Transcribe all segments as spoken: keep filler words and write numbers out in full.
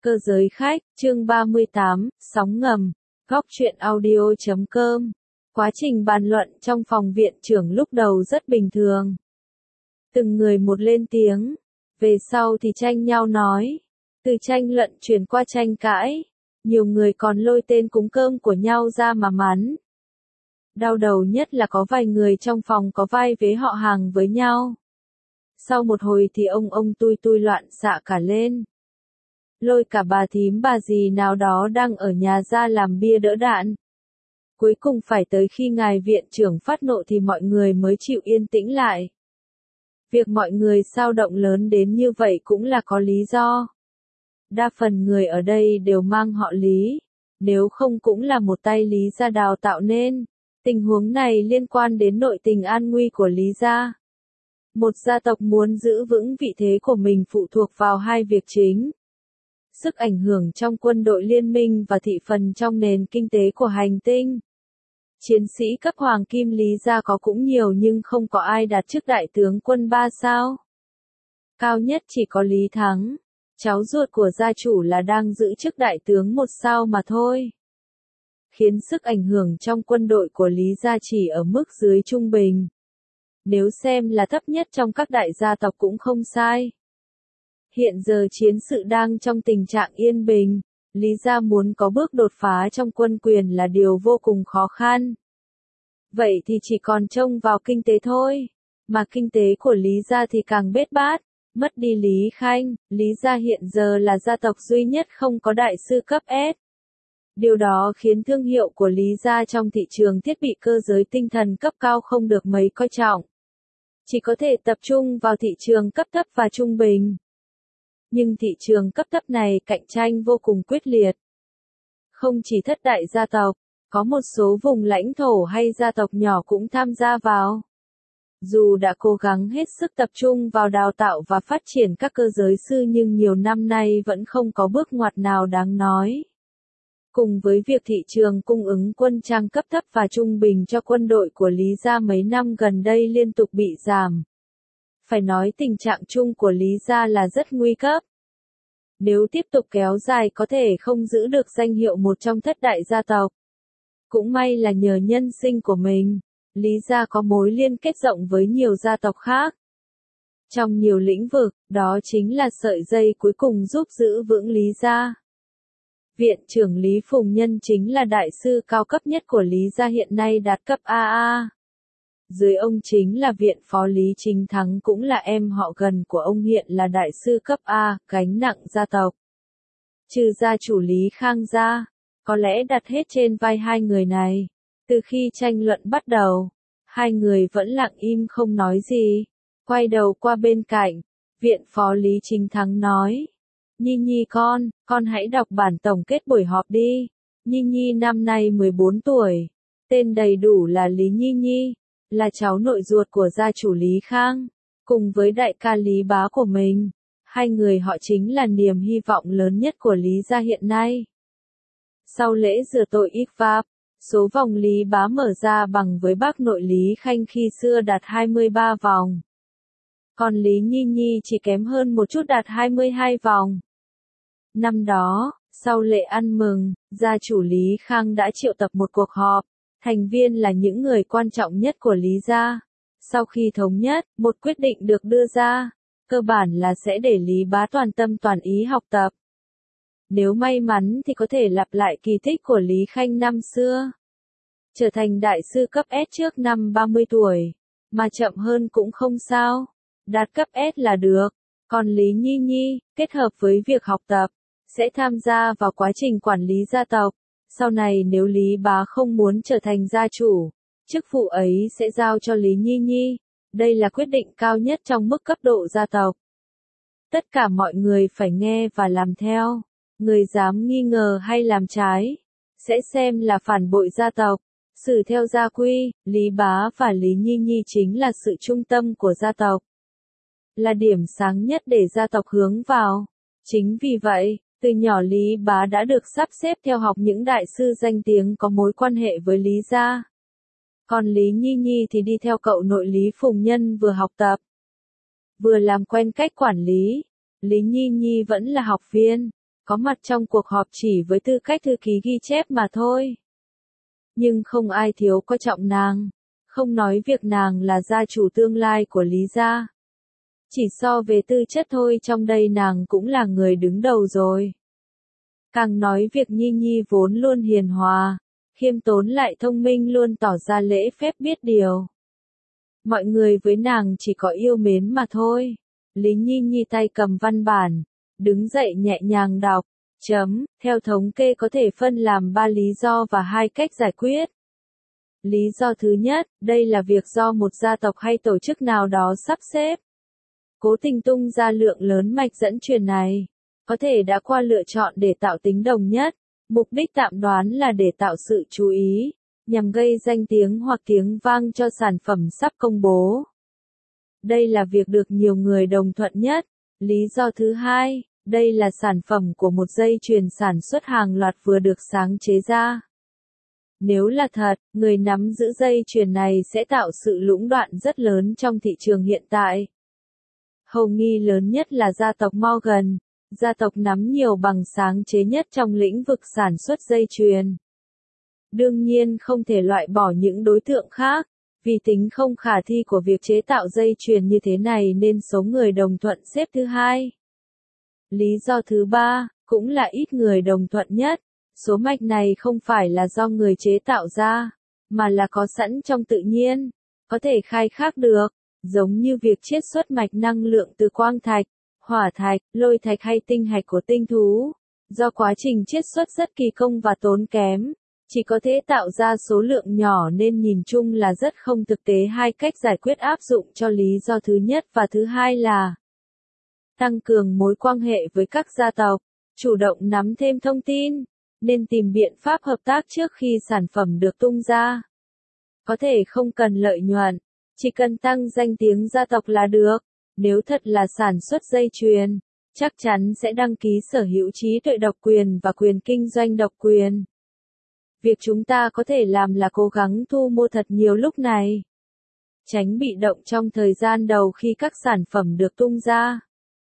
Cơ giới khách, chương ba mươi tám, sóng ngầm, góc truyện audio chấm com. Quá trình bàn luận trong phòng viện trưởng lúc đầu rất bình thường. Từng người một lên tiếng, về sau thì tranh nhau nói. Từ tranh luận chuyển qua tranh cãi, nhiều người còn lôi tên cúng cơm của nhau ra mà mắng. Đau đầu nhất là có vài người trong phòng có vai vế họ hàng với nhau. Sau một hồi thì ông ông tui tui loạn xạ cả lên. Lôi cả bà thím bà dì nào đó đang ở nhà ra làm bia đỡ đạn. Cuối cùng phải tới khi ngài viện trưởng phát nộ thì mọi người mới chịu yên tĩnh lại. Việc mọi người xao động lớn đến như vậy cũng là có lý do. Đa phần người ở đây đều mang họ Lý, nếu không cũng là một tay Lý gia đào tạo nên. Tình huống này liên quan đến nội tình an nguy của Lý gia. Một gia tộc muốn giữ vững vị thế của mình phụ thuộc vào hai việc chính. Sức ảnh hưởng trong quân đội liên minh và thị phần trong nền kinh tế của hành tinh. Chiến sĩ cấp hoàng kim Lý gia có cũng nhiều nhưng không có ai đạt chức đại tướng quân ba sao. Cao nhất chỉ có Lý Thắng, cháu ruột của gia chủ là đang giữ chức đại tướng một sao mà thôi. Khiến sức ảnh hưởng trong quân đội của Lý gia chỉ ở mức dưới trung bình. Nếu xem là thấp nhất trong các đại gia tộc cũng không sai. Hiện giờ chiến sự đang trong tình trạng yên bình, Lý gia muốn có bước đột phá trong quân quyền là điều vô cùng khó khăn. Vậy thì chỉ còn trông vào kinh tế thôi, mà kinh tế của Lý gia thì càng bết bát, mất đi Lý Khanh, Lý gia hiện giờ là gia tộc duy nhất không có đại sư cấp S. Điều đó khiến thương hiệu của Lý gia trong thị trường thiết bị cơ giới tinh thần cấp cao không được mấy coi trọng. Chỉ có thể tập trung vào thị trường cấp thấp và trung bình. Nhưng thị trường cấp thấp này cạnh tranh vô cùng quyết liệt. Không chỉ thất đại gia tộc, có một số vùng lãnh thổ hay gia tộc nhỏ cũng tham gia vào. Dù đã cố gắng hết sức tập trung vào đào tạo và phát triển các cơ giới sư nhưng nhiều năm nay vẫn không có bước ngoặt nào đáng nói. Cùng với việc thị trường cung ứng quân trang cấp thấp và trung bình cho quân đội của Lý gia mấy năm gần đây liên tục bị giảm. Phải nói tình trạng chung của Lý gia là rất nguy cấp. Nếu tiếp tục kéo dài có thể không giữ được danh hiệu một trong thất đại gia tộc. Cũng may là nhờ nhân sinh của mình, Lý gia có mối liên kết rộng với nhiều gia tộc khác. Trong nhiều lĩnh vực, đó chính là sợi dây cuối cùng giúp giữ vững Lý gia. Viện trưởng Lý Phùng Nhân chính là đại sư cao cấp nhất của Lý gia hiện nay đạt cấp a a. Dưới ông chính là viện phó Lý Chính Thắng cũng là em họ gần của ông hiện là đại sư cấp A, gánh nặng gia tộc. Trừ gia chủ Lý Khang gia, có lẽ đặt hết trên vai hai người này. Từ khi tranh luận bắt đầu, hai người vẫn lặng im không nói gì. Quay đầu qua bên cạnh, viện phó Lý Chính Thắng nói. Nhi Nhi con, con hãy đọc bản tổng kết buổi họp đi. Nhi Nhi năm nay mười bốn tuổi, tên đầy đủ là Lý Nhi Nhi. Là cháu nội ruột của gia chủ Lý Khang, cùng với đại ca Lý Bá của mình. Hai người họ chính là niềm hy vọng lớn nhất của Lý gia hiện nay. Sau lễ rửa tội ít vạp, số vòng Lý Bá mở ra bằng với bác nội Lý Khanh khi xưa đạt hai mươi ba vòng. Còn Lý Nhi Nhi chỉ kém hơn một chút đạt hai mươi hai vòng. Năm đó, sau lễ ăn mừng, gia chủ Lý Khang đã triệu tập một cuộc họp. Thành viên là những người quan trọng nhất của Lý gia. Sau khi thống nhất, một quyết định được đưa ra, cơ bản là sẽ để Lý Bá toàn tâm toàn ý học tập. Nếu may mắn thì có thể lặp lại kỳ tích của Lý Khanh năm xưa. Trở thành đại sư cấp S trước năm ba mươi tuổi, mà chậm hơn cũng không sao, đạt cấp S là được. Còn Lý Nhi Nhi, kết hợp với việc học tập, sẽ tham gia vào quá trình quản lý gia tộc. Sau này nếu Lý Bá không muốn trở thành gia chủ, chức vụ ấy sẽ giao cho Lý Nhi Nhi. Đây là quyết định cao nhất trong mức cấp độ gia tộc. Tất cả mọi người phải nghe và làm theo. Người dám nghi ngờ hay làm trái, sẽ xem là phản bội gia tộc. Xử theo gia quy, Lý Bá và Lý Nhi Nhi chính là sự trung tâm của gia tộc. Là điểm sáng nhất để gia tộc hướng vào. Chính vì vậy, từ nhỏ Lý Bá đã được sắp xếp theo học những đại sư danh tiếng có mối quan hệ với Lý gia. Còn Lý Nhi Nhi thì đi theo cậu nội Lý Phùng Nhân vừa học tập, vừa làm quen cách quản lý. Lý Nhi Nhi vẫn là học viên, có mặt trong cuộc họp chỉ với tư cách thư ký ghi chép mà thôi. Nhưng không ai thiếu coi trọng nàng, không nói việc nàng là gia chủ tương lai của Lý gia. Chỉ so về tư chất thôi trong đây nàng cũng là người đứng đầu rồi. Càng nói việc Nhi Nhi vốn luôn hiền hòa, khiêm tốn lại thông minh luôn tỏ ra lễ phép biết điều. Mọi người với nàng chỉ có yêu mến mà thôi. Lý Nhi Nhi tay cầm văn bản, đứng dậy nhẹ nhàng đọc, chấm, theo thống kê có thể phân làm ba lý do và hai cách giải quyết. Lý do thứ nhất, đây là việc do một gia tộc hay tổ chức nào đó sắp xếp. Cố tình tung ra lượng lớn mạch dẫn truyền này, có thể đã qua lựa chọn để tạo tính đồng nhất, mục đích tạm đoán là để tạo sự chú ý, nhằm gây danh tiếng hoặc tiếng vang cho sản phẩm sắp công bố. Đây là việc được nhiều người đồng thuận nhất. Lý do thứ hai, đây là sản phẩm của một dây chuyền sản xuất hàng loạt vừa được sáng chế ra. Nếu là thật, người nắm giữ dây chuyền này sẽ tạo sự lũng đoạn rất lớn trong thị trường hiện tại. Hầu nghi lớn nhất là gia tộc Morgan, gia tộc nắm nhiều bằng sáng chế nhất trong lĩnh vực sản xuất dây chuyền. Đương nhiên không thể loại bỏ những đối tượng khác, vì tính không khả thi của việc chế tạo dây chuyền như thế này nên số người đồng thuận xếp thứ hai. Lý do thứ ba, cũng là ít người đồng thuận nhất, số mạch này không phải là do người chế tạo ra, mà là có sẵn trong tự nhiên, có thể khai thác được, giống như việc chiết xuất mạch năng lượng từ quang thạch, hỏa thạch, lôi thạch hay tinh hạch của tinh thú. Do quá trình chiết xuất rất kỳ công và tốn kém, chỉ có thể tạo ra số lượng nhỏ nên nhìn chung là rất không thực tế. Hai cách giải quyết áp dụng cho lý do thứ nhất và thứ hai là tăng cường mối quan hệ với các gia tộc, chủ động nắm thêm thông tin, nên tìm biện pháp hợp tác trước khi sản phẩm được tung ra. Có thể không cần lợi nhuận, chỉ cần tăng danh tiếng gia tộc là được. Nếu thật là sản xuất dây chuyền, chắc chắn sẽ đăng ký sở hữu trí tuệ độc quyền và quyền kinh doanh độc quyền. Việc chúng ta có thể làm là cố gắng thu mua thật nhiều lúc này, tránh bị động trong thời gian đầu khi các sản phẩm được tung ra.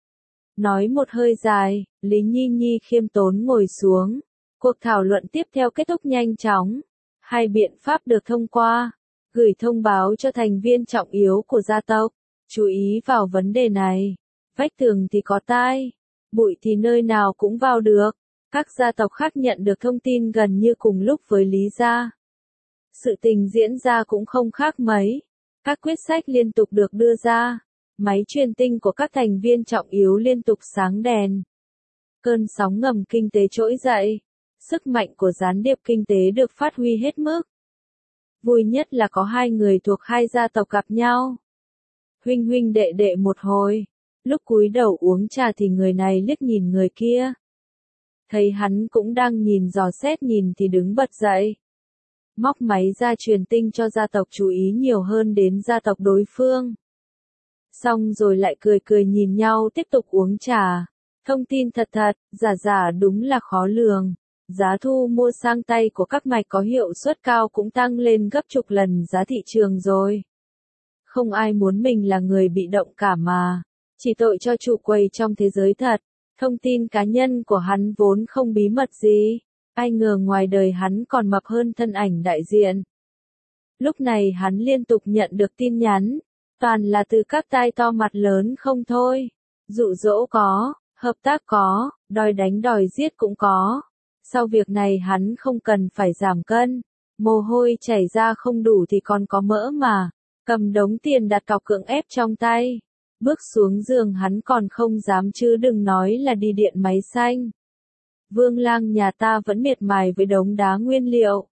Nói một hơi dài, Lý Nhi Nhi khiêm tốn ngồi xuống. Cuộc thảo luận tiếp theo kết thúc nhanh chóng. Hai biện pháp được thông qua. Gửi thông báo cho thành viên trọng yếu của gia tộc. Chú ý vào vấn đề này. Vách tường thì có tai, bụi thì nơi nào cũng vào được. Các gia tộc khác nhận được thông tin gần như cùng lúc với Lý gia. Sự tình diễn ra cũng không khác mấy. Các quyết sách liên tục được đưa ra. Máy truyền tinh của các thành viên trọng yếu liên tục sáng đèn. Cơn sóng ngầm kinh tế trỗi dậy. Sức mạnh của gián điệp kinh tế được phát huy hết mức. Vui nhất là có hai người thuộc hai gia tộc gặp nhau. Huynh huynh đệ đệ một hồi. Lúc cúi đầu uống trà thì người này liếc nhìn người kia. Thấy hắn cũng đang nhìn dò xét nhìn thì đứng bật dậy. Móc máy ra truyền tinh cho gia tộc chú ý nhiều hơn đến gia tộc đối phương. Xong rồi lại cười cười nhìn nhau tiếp tục uống trà. Thông tin thật thật, giả giả đúng là khó lường. Giá thu mua sang tay của các mạch có hiệu suất cao cũng tăng lên gấp chục lần giá thị trường rồi. Không ai muốn mình là người bị động cả mà. Chỉ tội cho chủ quầy trong thế giới thật. Thông tin cá nhân của hắn vốn không bí mật gì. Ai ngờ ngoài đời hắn còn mập hơn thân ảnh đại diện. Lúc này hắn liên tục nhận được tin nhắn. Toàn là từ các tai to mặt lớn không thôi. Dụ dỗ có, hợp tác có, đòi đánh đòi giết cũng có. Sau việc này hắn không cần phải giảm cân. Mồ hôi chảy ra không đủ thì còn có mỡ mà. Cầm đống tiền đặt cọc cưỡng ép trong tay. Bước xuống giường hắn còn không dám chứ đừng nói là đi điện máy xanh. Vương lang nhà ta vẫn miệt mài với đống đá nguyên liệu.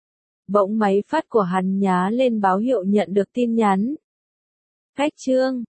Bỗng máy phát của hắn nhá lên báo hiệu nhận được tin nhắn. Khách trương,